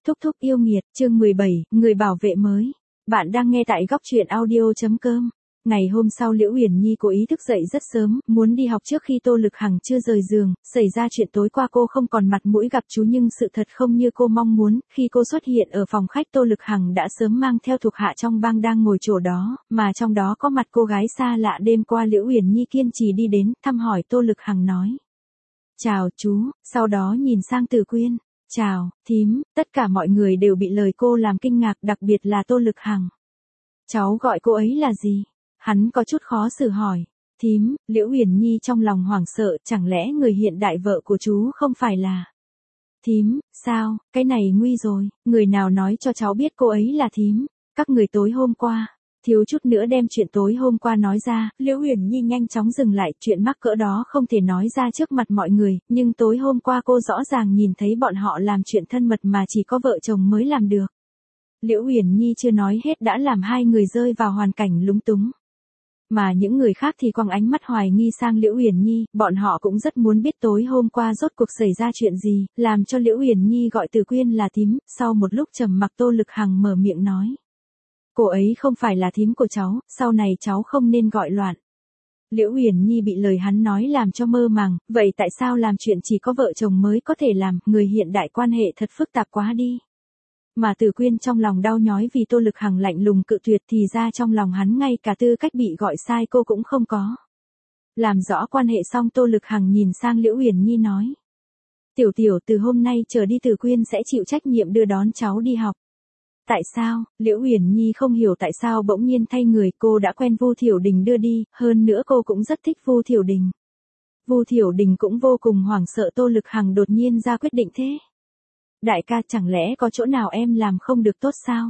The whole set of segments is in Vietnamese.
Thúc thúc yêu nghiệt, chương 17, người bảo vệ mới. Bạn đang nghe tại góc truyện audio.com. Ngày hôm sau Liễu Uyển Nhi cố ý thức dậy rất sớm, muốn đi học trước khi Tô Lực Hằng chưa rời giường. Xảy ra chuyện tối qua cô không còn mặt mũi gặp chú, nhưng sự thật không như cô mong muốn. Khi cô xuất hiện ở phòng khách, Tô Lực Hằng đã sớm mang theo thuộc hạ trong bang đang ngồi chỗ đó, mà trong đó có mặt cô gái xa lạ đêm qua Liễu Uyển Nhi kiên trì đi đến, thăm hỏi Tô Lực Hằng nói: "Chào chú", sau đó nhìn sang Từ Quyên: "Chào, thím", tất cả mọi người đều bị lời cô làm kinh ngạc, đặc biệt là Tô Lực Hằng. "Cháu gọi cô ấy là gì?" Hắn có chút khó xử hỏi. "Thím", Liễu Uyển Nhi trong lòng hoảng sợ, chẳng lẽ người hiện đại vợ của chú không phải là... "Thím, sao, cái này nguy rồi, người nào nói cho cháu biết cô ấy là thím?" "Các người tối hôm qua..." Thiếu chút nữa đem chuyện tối hôm qua nói ra, Liễu Uyển Nhi nhanh chóng dừng lại, chuyện mắc cỡ đó không thể nói ra trước mặt mọi người, nhưng tối hôm qua cô rõ ràng nhìn thấy bọn họ làm chuyện thân mật mà chỉ có vợ chồng mới làm được. Liễu Uyển Nhi chưa nói hết đã làm hai người rơi vào hoàn cảnh lúng túng. Mà những người khác thì quăng ánh mắt hoài nghi sang Liễu Uyển Nhi, bọn họ cũng rất muốn biết tối hôm qua rốt cuộc xảy ra chuyện gì, làm cho Liễu Uyển Nhi gọi Từ Quyên là thím. Sau một lúc trầm mặc, Tô Lực Hằng mở miệng nói: "Cô ấy không phải là thím của cháu, sau này cháu không nên gọi loạn." Liễu Uyển Nhi bị lời hắn nói làm cho mơ màng, vậy tại sao làm chuyện chỉ có vợ chồng mới có thể làm, người hiện đại quan hệ thật phức tạp quá đi. Mà Từ Quyên trong lòng đau nhói vì Tô Lực Hằng lạnh lùng cự tuyệt, thì ra trong lòng hắn ngay cả tư cách bị gọi sai cô cũng không có. Làm rõ quan hệ xong, Tô Lực Hằng nhìn sang Liễu Uyển Nhi nói: "Tiểu tiểu, từ hôm nay trở đi Từ Quyên sẽ chịu trách nhiệm đưa đón cháu đi học." "Tại sao?" Liễu Uyển Nhi không hiểu tại sao bỗng nhiên thay người, cô đã quen Vu Thiểu Đình đưa đi, hơn nữa cô cũng rất thích Vu Thiểu Đình. Vu Thiểu Đình cũng vô cùng hoảng sợ Tô Lực Hằng đột nhiên ra quyết định thế. "Đại ca, chẳng lẽ có chỗ nào em làm không được tốt sao?"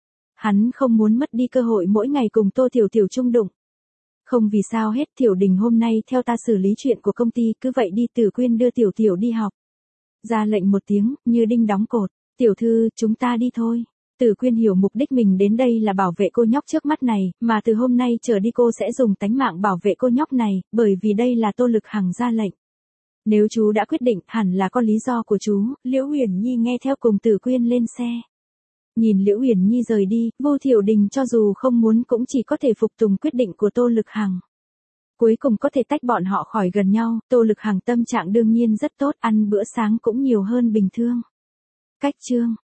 Hắn không muốn mất đi cơ hội mỗi ngày cùng Tô Tiểu Tiểu chung đụng. "Không vì sao hết, Thiểu Đình hôm nay theo ta xử lý chuyện của công ty, cứ vậy đi." Từ Quyên đưa Tiểu Tiểu đi học. Ra lệnh một tiếng, như đinh đóng cột: "Tiểu thư, chúng ta đi thôi." Từ Quyên hiểu mục đích mình đến đây là bảo vệ cô nhóc trước mắt này, mà từ hôm nay trở đi cô sẽ dùng tánh mạng bảo vệ cô nhóc này, bởi vì đây là Tô Lực Hằng ra lệnh. Nếu chú đã quyết định, hẳn là có lý do của chú. Liễu Uyển Nhi nghe theo cùng Từ Quyên lên xe. Nhìn Liễu Uyển Nhi rời đi, Vu Thiểu Đình cho dù không muốn cũng chỉ có thể phục tùng quyết định của Tô Lực Hằng. Cuối cùng có thể tách bọn họ khỏi gần nhau, Tô Lực Hằng tâm trạng đương nhiên rất tốt, ăn bữa sáng cũng nhiều hơn bình thường. Cách chương